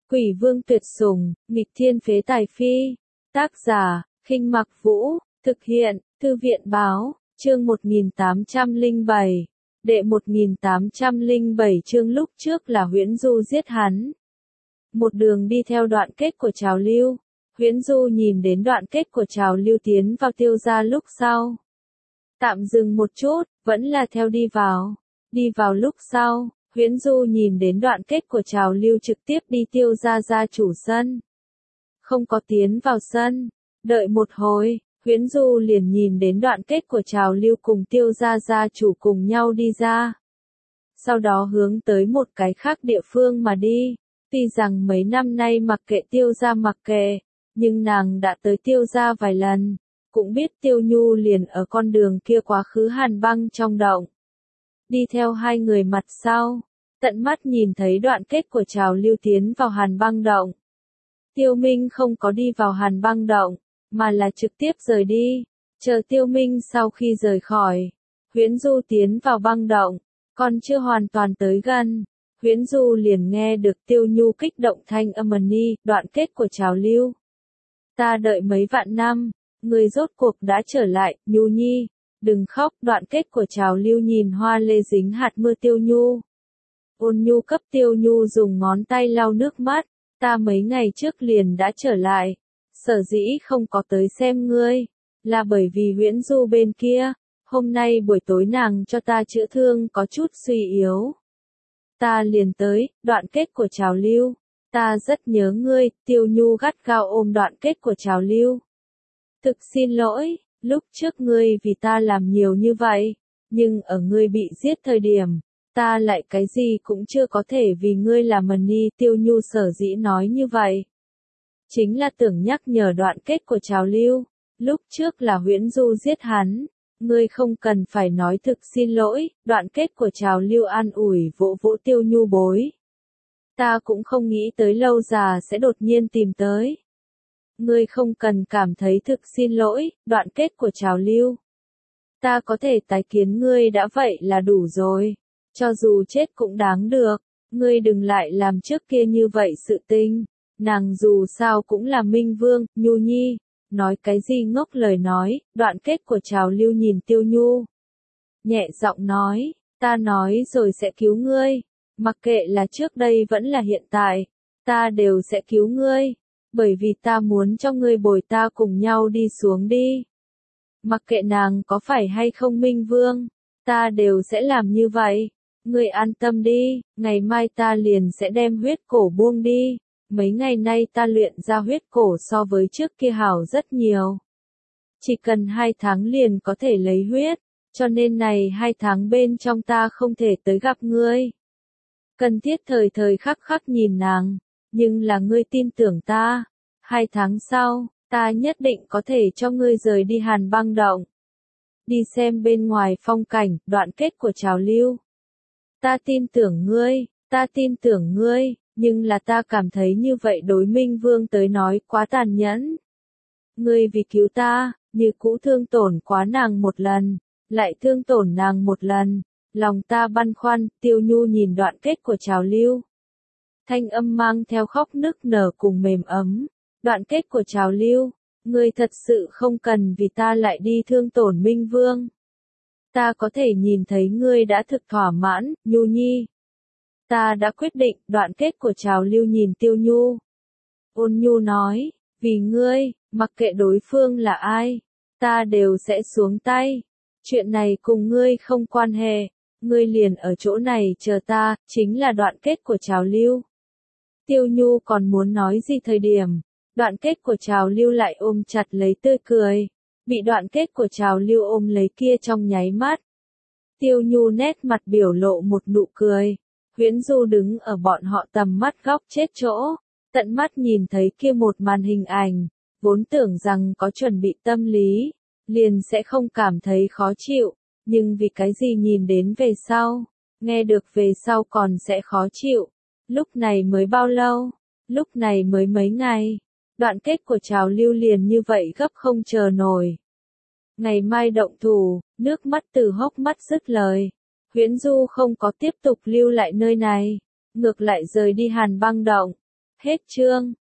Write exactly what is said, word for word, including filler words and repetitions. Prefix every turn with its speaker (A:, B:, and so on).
A: Quỷ vương tuyệt sủng, nghịch thiên phế tài phi. Tác giả, Khinh Mặc Vũ, thực hiện, Thư viện báo, chương một nghìn tám trăm lẻ bảy. Đệ một nghìn tám trăm lẻ bảy chương lúc trước là Huyễn Du giết hắn. Một đường đi theo đoạn kết của Trào Lưu, Huyễn Du nhìn đến đoạn kết của Trào Lưu tiến vào Tiêu gia lúc sau. Tạm dừng một chút, vẫn là theo đi vào. Đi vào lúc sau, Huyễn Du nhìn đến đoạn kết của Trào Lưu trực tiếp đi Tiêu gia gia chủ sân. Không có tiến vào sân, đợi một hồi, Huyễn Du liền nhìn đến đoạn kết của Trào Lưu cùng Tiêu gia gia chủ cùng nhau đi ra. Sau đó hướng tới một cái khác địa phương mà đi. Tuy rằng mấy năm nay mặc kệ Tiêu gia mặc kệ, nhưng nàng đã tới Tiêu gia vài lần, cũng biết Tiêu Nhu liền ở con đường kia quá khứ Hàn Băng trong động. Đi theo hai người mặt sau, tận mắt nhìn thấy đoạn kết của Trào Lưu tiến vào Hàn Băng động. Tiêu Minh không có đi vào Hàn Băng động, mà là trực tiếp rời đi. Chờ Tiêu Minh sau khi rời khỏi, Huyễn Du tiến vào băng động, còn chưa hoàn toàn tới gần, Huyễn Du liền nghe được Tiêu Nhu kích động thanh âm ni, đoạn kết của Trào Lưu. Ta đợi mấy vạn năm, người rốt cuộc đã trở lại, Nhu Nhi, đừng khóc, đoạn kết của Trào Lưu nhìn hoa lê dính hạt mưa Tiêu Nhu. Ôn nhu cấp Tiêu Nhu dùng ngón tay lau nước mắt, ta mấy ngày trước liền đã trở lại, sở dĩ không có tới xem ngươi, là bởi vì Huyễn Du bên kia, hôm nay buổi tối nàng cho ta chữa thương có chút suy yếu. Ta liền tới, đoạn kết của Trào Lưu, ta rất nhớ ngươi, Tiêu Nhu gắt gao ôm đoạn kết của Trào Lưu. Thực xin lỗi, lúc trước ngươi vì ta làm nhiều như vậy, nhưng ở ngươi bị giết thời điểm, ta lại cái gì cũng chưa có thể vì ngươi làm mần ni. Tiêu Nhu sở dĩ nói như vậy, chính là tưởng nhắc nhở đoạn kết của Trào Lưu, lúc trước là Huyễn Du giết hắn, ngươi không cần phải nói thực xin lỗi. Đoạn kết của Trào Lưu an ủi vỗ vỗ Tiêu Nhu bối. Ta cũng không nghĩ tới lâu già sẽ đột nhiên tìm tới. Ngươi không cần cảm thấy thực xin lỗi. Đoạn kết của Trào Lưu, ta có thể tái kiến ngươi đã vậy là đủ rồi, cho dù chết cũng đáng được, ngươi đừng lại làm trước kia như vậy sự tình, nàng dù sao cũng là Minh Vương. Nhu Nhi, nói cái gì ngốc lời nói. Đoạn kết của Trào Lưu nhìn Tiêu Nhu, nhẹ giọng nói, ta nói rồi sẽ cứu ngươi, mặc kệ là trước đây vẫn là hiện tại, ta đều sẽ cứu ngươi, bởi vì ta muốn cho ngươi bồi ta cùng nhau đi xuống đi. Mặc kệ nàng có phải hay không Minh Vương, ta đều sẽ làm như vậy. Ngươi an tâm đi, ngày mai ta liền sẽ đem huyết cổ buông đi. Mấy ngày nay ta luyện ra huyết cổ so với trước kia hảo rất nhiều. Chỉ cần hai tháng liền có thể lấy huyết, cho nên này hai tháng bên trong ta không thể tới gặp ngươi. Cần thiết thời thời khắc khắc nhìn nàng, nhưng là ngươi tin tưởng ta. Hai tháng sau, ta nhất định có thể cho ngươi rời đi Hàn Băng động. Đi xem bên ngoài phong cảnh. Đoạn kết của Trào Lưu. Ta tin tưởng ngươi, ta tin tưởng ngươi. Nhưng là ta cảm thấy như vậy đối Minh Vương tới nói quá tàn nhẫn. Ngươi vì cứu ta, như cũ thương tổn quá nàng một lần, lại thương tổn nàng một lần, lòng ta băn khoăn. Tiêu Nhu nhìn đoạn kết của Trào Lưu, thanh âm mang theo khóc nức nở cùng mềm ấm. Đoạn kết của Trào Lưu, ngươi thật sự không cần vì ta lại đi thương tổn Minh Vương. Ta có thể nhìn thấy ngươi đã thực thỏa mãn, Nhu Nhi. Ta đã quyết định. Đoạn kết của Trào Lưu nhìn Tiêu Nhu, ôn nhu nói, vì ngươi, mặc kệ đối phương là ai, ta đều sẽ xuống tay. Chuyện này cùng ngươi không quan hệ, ngươi liền ở chỗ này chờ ta. Chính là đoạn kết của Trào Lưu. Tiêu Nhu còn muốn nói gì thời điểm, đoạn kết của Trào Lưu lại ôm chặt lấy tươi cười. Bị đoạn kết của Trào Lưu ôm lấy kia trong nháy mắt, Tiêu Nhu nét mặt biểu lộ một nụ cười. Huyễn Du đứng ở bọn họ tầm mắt góc chết chỗ, tận mắt nhìn thấy kia một màn hình ảnh, vốn tưởng rằng có chuẩn bị tâm lý, liền sẽ không cảm thấy khó chịu, nhưng vì cái gì nhìn đến về sau, nghe được về sau còn sẽ khó chịu. Lúc này mới bao lâu? Lúc này mới mấy ngày. Đoạn kết của Trào Lưu liền như vậy gấp không chờ nổi. Ngày mai động thủ, nước mắt từ hốc mắt dứt lời. Huyễn Du không có tiếp tục lưu lại nơi này, ngược lại rời đi Hàn Băng động. Hết chương.